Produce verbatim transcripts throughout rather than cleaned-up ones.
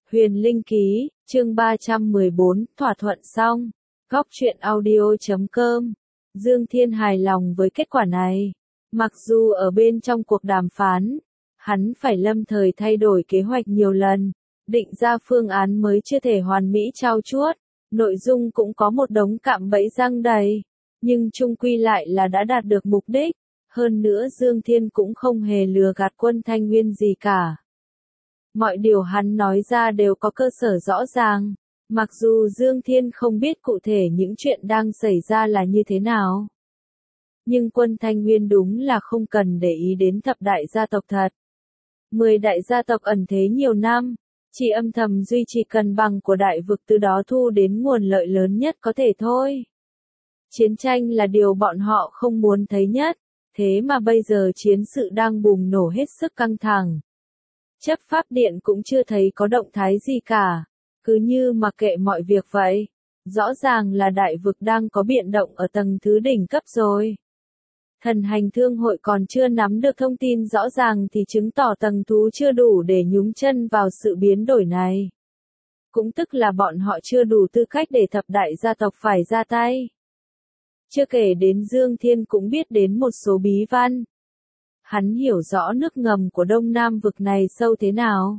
Huyền Linh Ký, chương ba trăm mười bốn, thỏa thuận xong. Góc truyện audio chấm com. Dương Thiên hài lòng với kết quả này. Mặc dù ở bên trong cuộc đàm phán, hắn phải lâm thời thay đổi kế hoạch nhiều lần, định ra phương án mới chưa thể hoàn mỹ trau chuốt, nội dung cũng có một đống cạm bẫy răng đầy, nhưng chung quy lại là đã đạt được mục đích. Hơn nữa Dương Thiên cũng không hề lừa gạt Quân Thanh Nguyên gì cả. Mọi điều hắn nói ra đều có cơ sở rõ ràng, mặc dù Dương Thiên không biết cụ thể những chuyện đang xảy ra là như thế nào. Nhưng Quân Thanh Nguyên đúng là không cần để ý đến thập đại gia tộc thật. Mười đại gia tộc ẩn thế nhiều năm, chỉ âm thầm duy trì cân bằng của đại vực, từ đó thu đến nguồn lợi lớn nhất có thể thôi. Chiến tranh là điều bọn họ không muốn thấy nhất, thế mà bây giờ chiến sự đang bùng nổ hết sức căng thẳng. Chấp pháp điện cũng chưa thấy có động thái gì cả, cứ như mặc kệ mọi việc vậy. Rõ ràng là đại vực đang có biến động ở tầng thứ đỉnh cấp rồi. Thần hành thương hội còn chưa nắm được thông tin rõ ràng thì chứng tỏ tầng thú chưa đủ để nhúng chân vào sự biến đổi này. Cũng tức là bọn họ chưa đủ tư cách để thập đại gia tộc phải ra tay. Chưa kể đến Dương Thiên cũng biết đến một số bí văn. Hắn hiểu rõ nước ngầm của Đông Nam vực này sâu thế nào.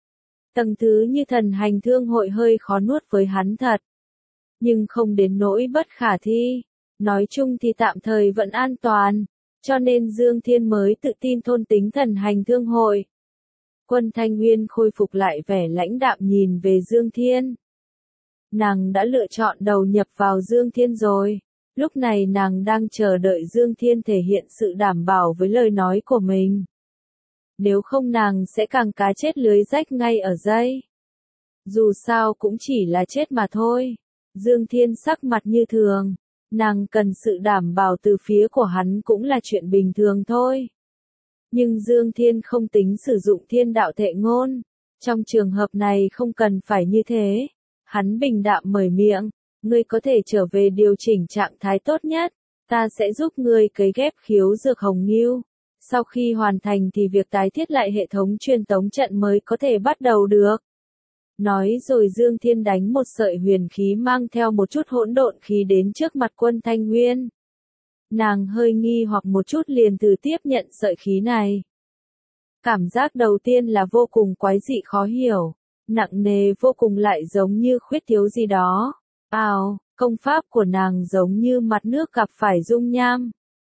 Tầng thứ như thần hành thương hội hơi khó nuốt với hắn thật. Nhưng không đến nỗi bất khả thi. Nói chung thì tạm thời vẫn an toàn. Cho nên Dương Thiên mới tự tin thôn tính thần hành thương hội. Quân Thanh Nguyên khôi phục lại vẻ lãnh đạm nhìn về Dương Thiên. Nàng đã lựa chọn đầu nhập vào Dương Thiên rồi. Lúc này nàng đang chờ đợi Dương Thiên thể hiện sự đảm bảo với lời nói của mình. Nếu không nàng sẽ càng cá chết lưới rách ngay ở đây. Dù sao cũng chỉ là chết mà thôi. Dương Thiên sắc mặt như thường. Nàng cần sự đảm bảo từ phía của hắn cũng là chuyện bình thường thôi. Nhưng Dương Thiên không tính sử dụng thiên đạo thệ ngôn. Trong trường hợp này không cần phải như thế. Hắn bình đạm mở miệng. Ngươi có thể trở về điều chỉnh trạng thái tốt nhất, ta sẽ giúp ngươi cấy ghép khiếu dược hồng ngưu. Sau khi hoàn thành thì việc tái thiết lại hệ thống truyền tống trận mới có thể bắt đầu được. Nói rồi Dương Thiên đánh một sợi huyền khí mang theo một chút hỗn độn khí đến trước mặt Quân Thanh Nguyên. Nàng hơi nghi hoặc một chút liền từ tiếp nhận sợi khí này. Cảm giác đầu tiên là vô cùng quái dị khó hiểu, nặng nề vô cùng lại giống như khuyết thiếu gì đó. Ào, công pháp của nàng giống như mặt nước gặp phải dung nham.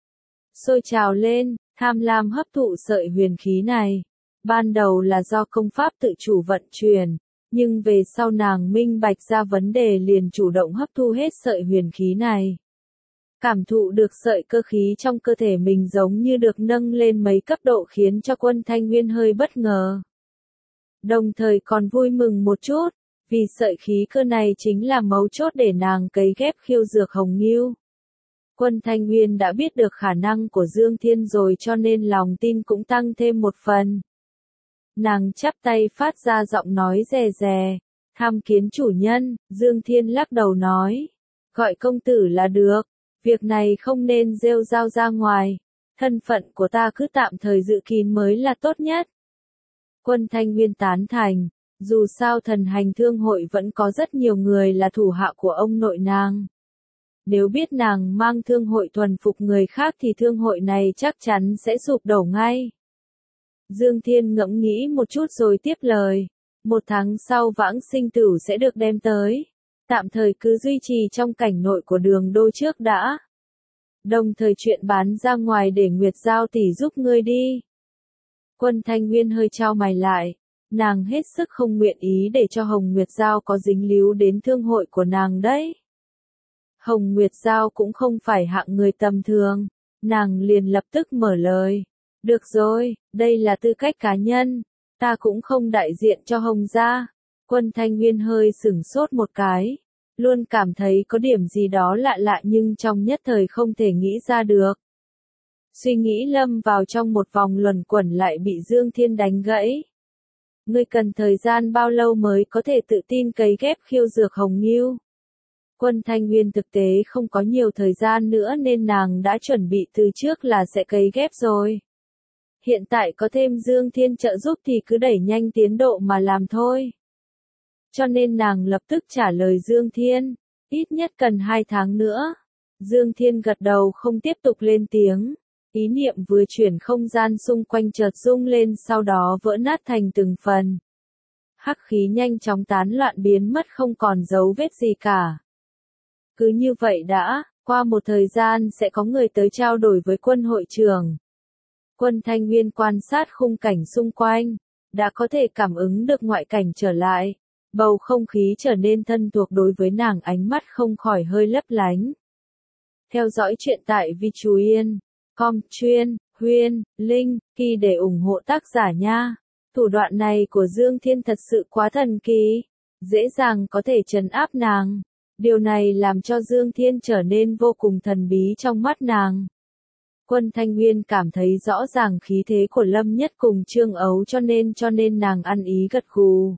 Sôi trào lên, tham lam hấp thụ sợi huyền khí này. Ban đầu là do công pháp tự chủ vận chuyển, nhưng về sau nàng minh bạch ra vấn đề liền chủ động hấp thu hết sợi huyền khí này. Cảm thụ được sợi cơ khí trong cơ thể mình giống như được nâng lên mấy cấp độ khiến cho Quân Thanh Nguyên hơi bất ngờ. Đồng thời còn vui mừng một chút. Vì sợi khí cơ này chính là mấu chốt để nàng cấy ghép khiêu dược hồng ngưu. Quân Thanh Nguyên đã biết được khả năng của Dương Thiên rồi cho nên lòng tin cũng tăng thêm một phần. Nàng chắp tay phát ra giọng nói rè rè. Tham kiến chủ nhân, Dương Thiên lắc đầu nói. Gọi công tử là được, việc này không nên rêu rao ra ngoài. Thân phận của ta cứ tạm thời giữ kín mới là tốt nhất. Quân Thanh Nguyên tán thành. Dù sao thần hành thương hội vẫn có rất nhiều người là thủ hạ của ông nội nàng. Nếu biết nàng mang thương hội thuần phục người khác thì thương hội này chắc chắn sẽ sụp đổ ngay. Dương Thiên ngẫm nghĩ một chút rồi tiếp lời. Một tháng sau vãng sinh tử sẽ được đem tới. Tạm thời cứ duy trì trong cảnh nội của đường đô trước đã. Đồng thời chuyện bán ra ngoài để Nguyệt Giao tỷ giúp ngươi đi. Quân Thanh Nguyên hơi chau mày lại. Nàng hết sức không nguyện ý để cho Hồng Nguyệt Giao có dính líu đến thương hội của nàng đấy. Hồng Nguyệt Giao cũng không phải hạng người tầm thường. Nàng liền lập tức mở lời. Được rồi, đây là tư cách cá nhân. Ta cũng không đại diện cho Hồng gia. Quân Thanh Nguyên hơi sửng sốt một cái. Luôn cảm thấy có điểm gì đó lạ lạ nhưng trong nhất thời không thể nghĩ ra được. Suy nghĩ lâm vào trong một vòng luẩn quẩn lại bị Dương Thiên đánh gãy. Ngươi cần thời gian bao lâu mới có thể tự tin cấy ghép khiêu dược hồng ngưu? Quân Thanh Nguyên thực tế không có nhiều thời gian nữa nên nàng đã chuẩn bị từ trước là sẽ cấy ghép rồi. Hiện tại có thêm Dương Thiên trợ giúp thì cứ đẩy nhanh tiến độ mà làm thôi. cho nên nàng lập tức trả lời Dương Thiên, ít nhất cần hai tháng nữa. Dương Thiên gật đầu không tiếp tục lên tiếng, ý niệm vừa chuyển không gian xung quanh chợt rung lên sau đó vỡ nát thành từng phần. Hắc khí nhanh chóng tán loạn biến mất không còn dấu vết gì cả. Cứ như vậy đã, qua một thời gian sẽ có người tới trao đổi với quân hội trưởng. Quân Thanh Nguyên quan sát khung cảnh xung quanh, đã có thể cảm ứng được ngoại cảnh trở lại. Bầu không khí trở nên thân thuộc đối với nàng, ánh mắt không khỏi hơi lấp lánh. Theo dõi chuyện tại Vi Chú Yên, com chuyên, Huyên, Linh, Kỳ để ủng hộ tác giả nha. Thủ đoạn này của Dương Thiên thật sự quá thần kỳ, dễ dàng có thể trấn áp nàng. Điều này làm cho Dương Thiên trở nên vô cùng thần bí trong mắt nàng. Quân Thanh Nguyên cảm thấy rõ ràng khí thế của Lâm Nhất cùng Trương Ấu cho nên cho nên nàng ăn ý gật gù.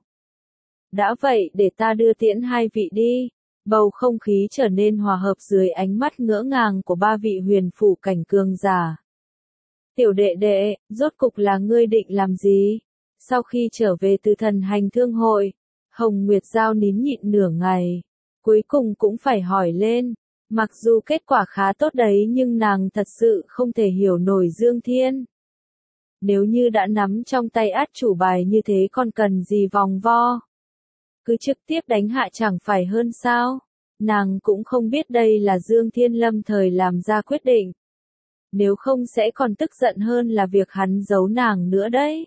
Đã vậy để ta đưa tiễn hai vị đi. Bầu không khí trở nên hòa hợp dưới ánh mắt ngỡ ngàng của ba vị huyền phủ cảnh cường giả. Tiểu đệ đệ, rốt cục là ngươi định làm gì? Sau khi trở về từ thần hành thương hội, Hồng Nguyệt Giao nín nhịn nửa ngày, cuối cùng cũng phải hỏi lên. Mặc dù kết quả khá tốt đấy nhưng nàng thật sự không thể hiểu nổi Dương Thiên. Nếu như đã nắm trong tay át chủ bài như thế còn cần gì vòng vo. Cứ trực tiếp đánh hạ chẳng phải hơn sao? Nàng cũng không biết đây là Dương Thiên lâm thời làm ra quyết định. Nếu không sẽ còn tức giận hơn là việc hắn giấu nàng nữa đấy.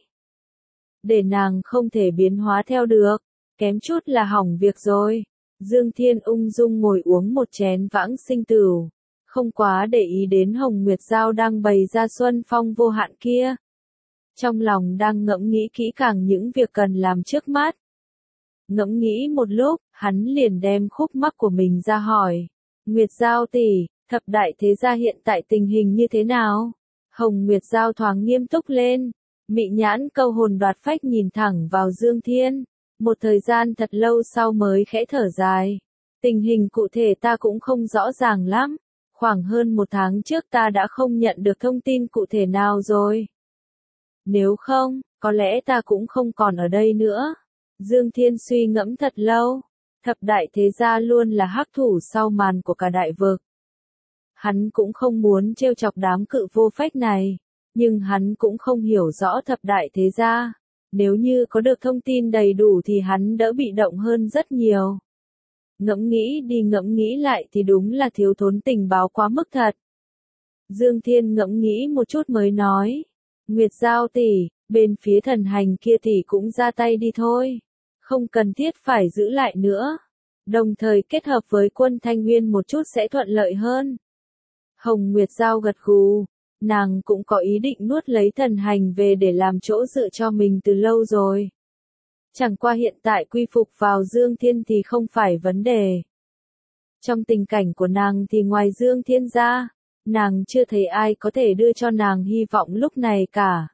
Để nàng không thể biến hóa theo được, kém chút là hỏng việc rồi. Dương Thiên ung dung ngồi uống một chén vãng sinh tửu, không quá để ý đến Hồng Nguyệt Giao đang bày ra xuân phong vô hạn kia. Trong lòng đang ngẫm nghĩ kỹ càng những việc cần làm trước mắt. Ngẫm nghĩ một lúc, hắn liền đem khúc mắc của mình ra hỏi. Nguyệt Giao tỷ, thập đại thế gia hiện tại tình hình như thế nào? Hồng Nguyệt Giao thoáng nghiêm túc lên, mị nhãn câu hồn đoạt phách nhìn thẳng vào Dương Thiên. Một thời gian thật lâu sau mới khẽ thở dài. Tình hình cụ thể ta cũng không rõ ràng lắm. Khoảng hơn một tháng trước ta đã không nhận được thông tin cụ thể nào rồi. Nếu không, có lẽ ta cũng không còn ở đây nữa. Dương Thiên suy ngẫm thật lâu. Thập đại thế gia luôn là hắc thủ sau màn của cả đại vực. Hắn cũng không muốn trêu chọc đám cự vô phách này. Nhưng hắn cũng không hiểu rõ thập đại thế gia. Nếu như có được thông tin đầy đủ thì hắn đỡ bị động hơn rất nhiều. Ngẫm nghĩ đi ngẫm nghĩ lại thì đúng là thiếu thốn tình báo quá mức thật. Dương Thiên ngẫm nghĩ một chút mới nói. Nguyệt Giao tỷ, bên phía thần hành kia tỷ cũng ra tay đi thôi. Không cần thiết phải giữ lại nữa. Đồng thời kết hợp với quân Thanh Nguyên một chút sẽ thuận lợi hơn. Hồng Nguyệt Giao gật gù. Nàng cũng có ý định nuốt lấy thần hành về để làm chỗ dựa cho mình từ lâu rồi. Chẳng qua hiện tại quy phục vào Dương Thiên thì không phải vấn đề. Trong tình cảnh của nàng thì ngoài Dương Thiên ra, nàng chưa thấy ai có thể đưa cho nàng hy vọng lúc này cả.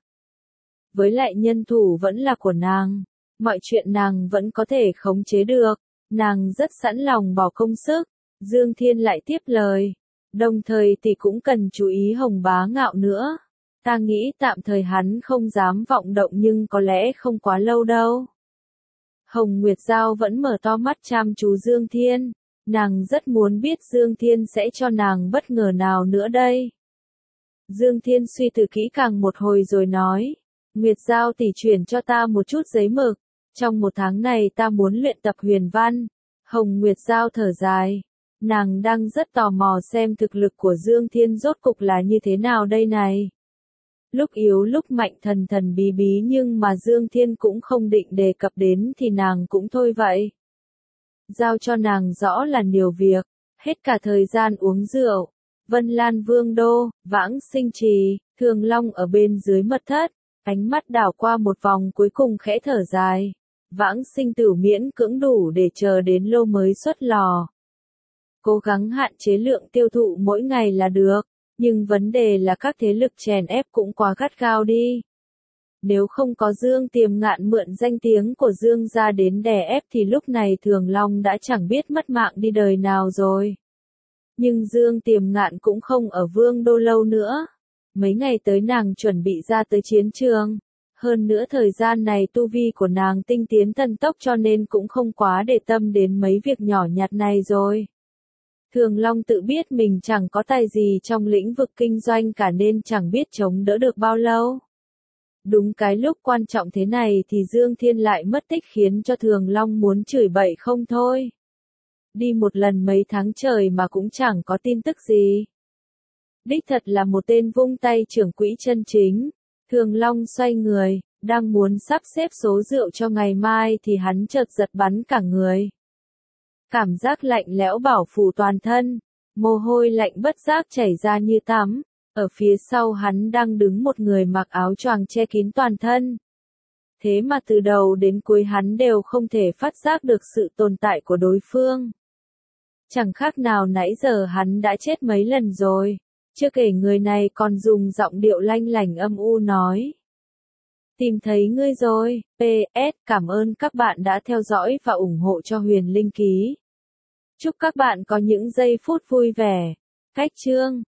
Với lại nhân thủ vẫn là của nàng, mọi chuyện nàng vẫn có thể khống chế được, nàng rất sẵn lòng bỏ công sức. Dương Thiên lại tiếp lời. Đồng thời thì cũng cần chú ý Hồng Bá Ngạo nữa. Ta nghĩ tạm thời hắn không dám vọng động nhưng có lẽ không quá lâu đâu. Hồng Nguyệt Giao vẫn mở to mắt chăm chú Dương Thiên. Nàng rất muốn biết Dương Thiên sẽ cho nàng bất ngờ nào nữa đây. Dương Thiên suy tư kỹ càng một hồi rồi nói. Nguyệt Giao tỷ chuyển cho ta một chút giấy mực. Trong một tháng này ta muốn luyện tập huyền văn. Hồng Nguyệt Giao thở dài. Nàng đang rất tò mò xem thực lực của Dương Thiên rốt cục là như thế nào đây này. Lúc yếu lúc mạnh thần thần bí bí nhưng mà Dương Thiên cũng không định đề cập đến thì nàng cũng thôi vậy. Giao cho nàng rõ là nhiều việc, hết cả thời gian uống rượu. Vân Lan Vương Đô, Vãng Sinh Trì, Thường Long ở bên dưới mật thất, ánh mắt đảo qua một vòng cuối cùng khẽ thở dài. Vãng Sinh Tử miễn cưỡng đủ để chờ đến lô mới xuất lò. Cố gắng hạn chế lượng tiêu thụ mỗi ngày là được, nhưng vấn đề là các thế lực chèn ép cũng quá gắt gao đi. Nếu không có Dương Tiềm Ngạn mượn danh tiếng của Dương gia đến đè ép thì lúc này Thường Long đã chẳng biết mất mạng đi đời nào rồi. Nhưng Dương Tiềm Ngạn cũng không ở Vương Đô lâu nữa. Mấy ngày tới nàng chuẩn bị ra tới chiến trường. Hơn nữa thời gian này tu vi của nàng tinh tiến thần tốc cho nên cũng không quá để tâm đến mấy việc nhỏ nhặt này rồi. Thường Long tự biết mình chẳng có tài gì trong lĩnh vực kinh doanh cả nên chẳng biết chống đỡ được bao lâu. Đúng cái lúc quan trọng thế này thì Dương Thiên lại mất tích khiến cho Thường Long muốn chửi bậy không thôi. Đi một lần mấy tháng trời mà cũng chẳng có tin tức gì. Đích thật là một tên vung tay trưởng quỹ chân chính. Thường Long xoay người, đang muốn sắp xếp số rượu cho ngày mai thì hắn chợt giật bắn cả người. Cảm giác lạnh lẽo bảo phủ toàn thân, mồ hôi lạnh bất giác chảy ra như tắm. Ở phía sau hắn đang đứng một người mặc áo choàng che kín toàn thân. Thế mà từ đầu đến cuối hắn đều không thể phát giác được sự tồn tại của đối phương. Chẳng khác nào nãy giờ hắn đã chết mấy lần rồi. Chưa kể người này còn dùng giọng điệu lanh lảnh âm u nói. Tìm thấy ngươi rồi, pê ét cảm ơn các bạn đã theo dõi và ủng hộ cho Huyền Linh Ký. Chúc các bạn có những giây phút vui vẻ. Cách chương